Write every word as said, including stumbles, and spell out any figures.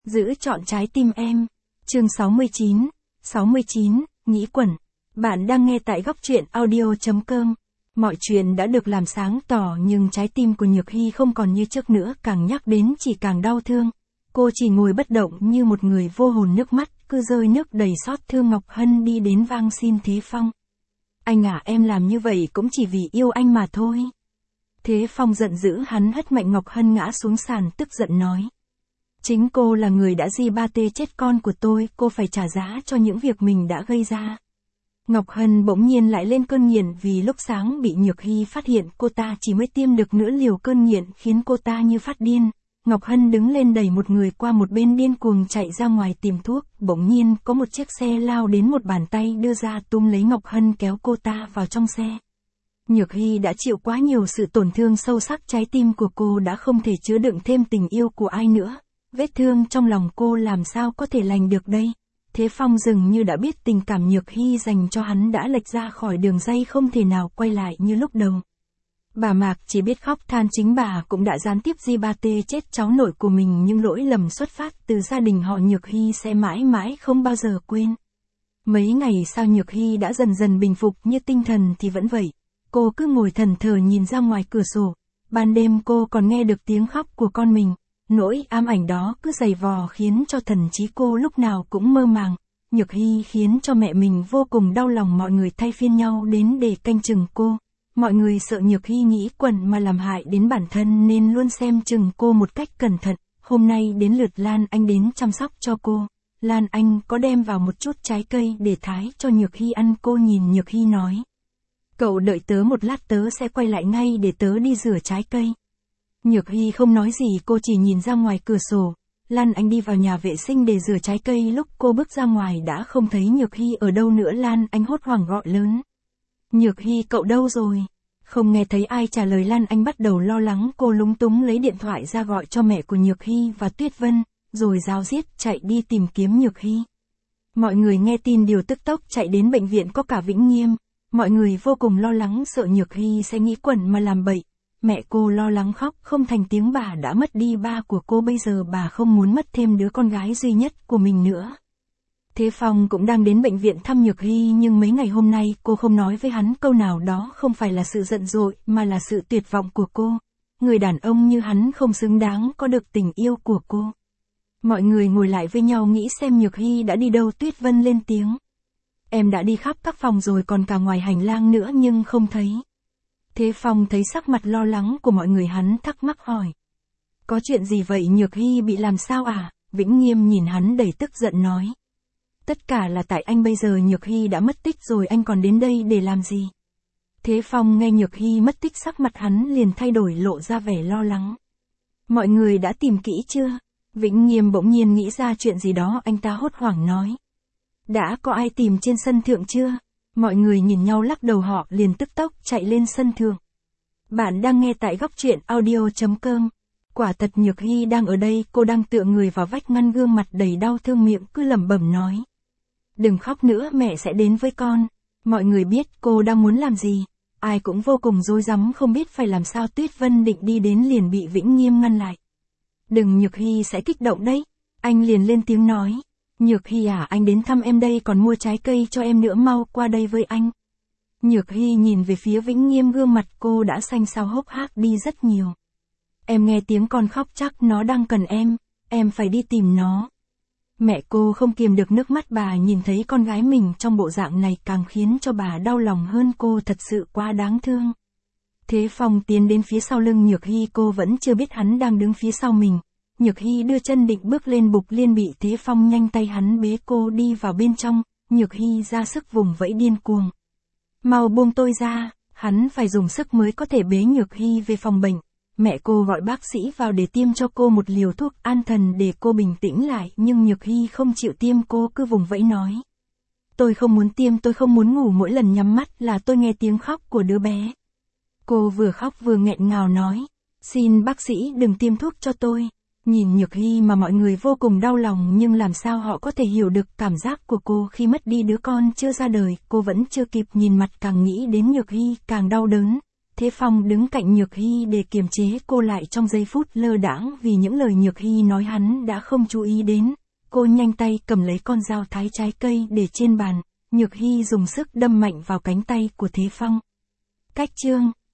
Giữ trọn trái tim em. Chương sáu mươi chín. sáu mươi chín, nghĩ quẩn. Bạn đang nghe tại góc truyện audio chấm com. Mọi chuyện đã được làm sáng tỏ nhưng trái tim của Nhược Hy không còn như trước nữa, càng nhắc đến chỉ càng đau thương. Cô chỉ ngồi bất động như một người vô hồn, nước mắt cứ rơi nước đầy xót thương. Ngọc Hân đi đến van xin Thế Phong. Anh à, em làm như vậy cũng chỉ vì yêu anh mà thôi. Thế Phong giận dữ, hắn hất mạnh Ngọc Hân ngã xuống sàn, tức giận nói. Chính cô là người đã di ba tê chết con của tôi, cô phải trả giá cho những việc mình đã gây ra. Ngọc Hân bỗng nhiên lại lên cơn nghiện vì lúc sáng bị Nhược Hy phát hiện cô ta chỉ mới tiêm được nửa liều, cơn nghiện khiến cô ta như phát điên. Ngọc Hân đứng lên đẩy một người qua một bên, điên cuồng chạy ra ngoài tìm thuốc. Bỗng nhiên có một chiếc xe lao đến, một bàn tay đưa ra túm lấy Ngọc Hân kéo cô ta vào trong xe. Nhược Hy đã chịu quá nhiều sự tổn thương sâu sắc, trái tim của cô đã không thể chứa đựng thêm tình yêu của ai nữa. Vết thương trong lòng cô làm sao có thể lành được đây? Thế Phong dường như đã biết tình cảm Nhược Hy dành cho hắn đã lệch ra khỏi đường dây, không thể nào quay lại như lúc đầu. Bà Mạc chỉ biết khóc than, chính bà cũng đã gián tiếp di ba tê chết cháu nội của mình, nhưng lỗi lầm xuất phát từ gia đình họ Nhược Hy sẽ mãi mãi không bao giờ quên. Mấy ngày sau Nhược Hy đã dần dần bình phục, như tinh thần thì vẫn vậy. Cô cứ ngồi thẫn thờ nhìn ra ngoài cửa sổ. Ban đêm cô còn nghe được tiếng khóc của con mình. Nỗi ám ảnh đó cứ giày vò khiến cho thần trí cô lúc nào cũng mơ màng. Nhược Hy khiến cho mẹ mình vô cùng đau lòng, mọi người thay phiên nhau đến để canh chừng cô. Mọi người sợ Nhược Hy nghĩ quẩn mà làm hại đến bản thân nên luôn xem chừng cô một cách cẩn thận. Hôm nay đến lượt Lan Anh đến chăm sóc cho cô. Lan Anh có đem vào một chút trái cây để thái cho Nhược Hy ăn. Cô nhìn Nhược Hy nói. Cậu đợi tớ một lát, tớ sẽ quay lại ngay để tớ đi rửa trái cây. Nhược Hy không nói gì, cô chỉ nhìn ra ngoài cửa sổ. Lan Anh đi vào nhà vệ sinh để rửa trái cây, lúc cô bước ra ngoài đã không thấy Nhược Hy ở đâu nữa. Lan Anh hốt hoảng gọi lớn. Nhược Hy, cậu đâu rồi? Không nghe thấy ai trả lời, Lan Anh bắt đầu lo lắng, cô lúng túng lấy điện thoại ra gọi cho mẹ của Nhược Hy và Tuyết Vân, rồi ráo riết chạy đi tìm kiếm Nhược Hy. Mọi người nghe tin đều tức tốc chạy đến bệnh viện, có cả Vĩnh Nghiêm. Mọi người vô cùng lo lắng, sợ Nhược Hy sẽ nghĩ quẩn mà làm bậy. Mẹ cô lo lắng khóc không thành tiếng, bà đã mất đi ba của cô, bây giờ bà không muốn mất thêm đứa con gái duy nhất của mình nữa. Thế Phong cũng đang đến bệnh viện thăm Nhược Hy, nhưng mấy ngày hôm nay cô không nói với hắn câu nào, đó không phải là sự giận dỗi mà là sự tuyệt vọng của cô. Người đàn ông như hắn không xứng đáng có được tình yêu của cô. Mọi người ngồi lại với nhau nghĩ xem Nhược Hy đã đi đâu. Tuyết Vân lên tiếng. Em đã đi khắp các phòng rồi, còn cả ngoài hành lang nữa nhưng không thấy. Thế Phong thấy sắc mặt lo lắng của mọi người, hắn thắc mắc hỏi. Có chuyện gì vậy, Nhược Hy bị làm sao à? Vĩnh Nghiêm nhìn hắn đầy tức giận nói. Tất cả là tại anh, bây giờ Nhược Hy đã mất tích rồi, anh còn đến đây để làm gì? Thế Phong nghe Nhược Hy mất tích, sắc mặt hắn liền thay đổi, lộ ra vẻ lo lắng. Mọi người đã tìm kỹ chưa? Vĩnh Nghiêm bỗng nhiên nghĩ ra chuyện gì đó, anh ta hốt hoảng nói. Đã có ai tìm trên sân thượng chưa? Mọi người nhìn nhau lắc đầu, họ liền tức tốc chạy lên sân thượng. Bạn đang nghe tại góc truyện audio chấm com. Quả thật Nhược Hy đang ở đây, cô đang tựa người vào vách ngăn, gương mặt đầy đau thương, miệng cứ lẩm bẩm nói. Đừng khóc nữa, mẹ sẽ đến với con. Mọi người biết cô đang muốn làm gì. Ai cũng vô cùng rối rắm không biết phải làm sao. Tuyết Vân định đi đến liền bị Vĩnh Nghiêm ngăn lại. Đừng, Nhược Hy sẽ kích động đấy. Anh liền lên tiếng nói. Nhược Hy à, anh đến thăm em đây, còn mua trái cây cho em nữa, mau qua đây với anh. Nhược Hy nhìn về phía Vĩnh Nghiêm, gương mặt cô đã xanh xao hốc hác đi rất nhiều. Em nghe tiếng con khóc, chắc nó đang cần em, em phải đi tìm nó. Mẹ cô không kiềm được nước mắt, bà nhìn thấy con gái mình trong bộ dạng này càng khiến cho bà đau lòng hơn, cô thật sự quá đáng thương. Thế Phong tiến đến phía sau lưng Nhược Hy, cô vẫn chưa biết hắn đang đứng phía sau mình. Nhược Hy đưa chân định bước lên bục, liên bị Thế Phong nhanh tay hắn bế cô đi vào bên trong. Nhược Hy ra sức vùng vẫy điên cuồng. Mau buông tôi ra, hắn phải dùng sức mới có thể bế Nhược Hy về phòng bệnh. Mẹ cô gọi bác sĩ vào để tiêm cho cô một liều thuốc an thần để cô bình tĩnh lại, nhưng Nhược Hy không chịu tiêm, cô cứ vùng vẫy nói. Tôi không muốn tiêm, tôi không muốn ngủ, mỗi lần nhắm mắt là tôi nghe tiếng khóc của đứa bé. Cô vừa khóc vừa nghẹn ngào nói. Xin bác sĩ đừng tiêm thuốc cho tôi. Nhìn Nhược Hy mà mọi người vô cùng đau lòng, nhưng làm sao họ có thể hiểu được cảm giác của cô khi mất đi đứa con chưa ra đời. Cô vẫn chưa kịp nhìn mặt, càng nghĩ đến Nhược Hy càng đau đớn. Thế Phong đứng cạnh Nhược Hy để kiềm chế cô lại trong giây phút lơ đãng vì những lời Nhược Hy nói hắn đã không chú ý đến. Cô nhanh tay cầm lấy con dao thái trái cây để trên bàn, Nhược Hy dùng sức đâm mạnh vào cánh tay của Thế Phong. Cách chương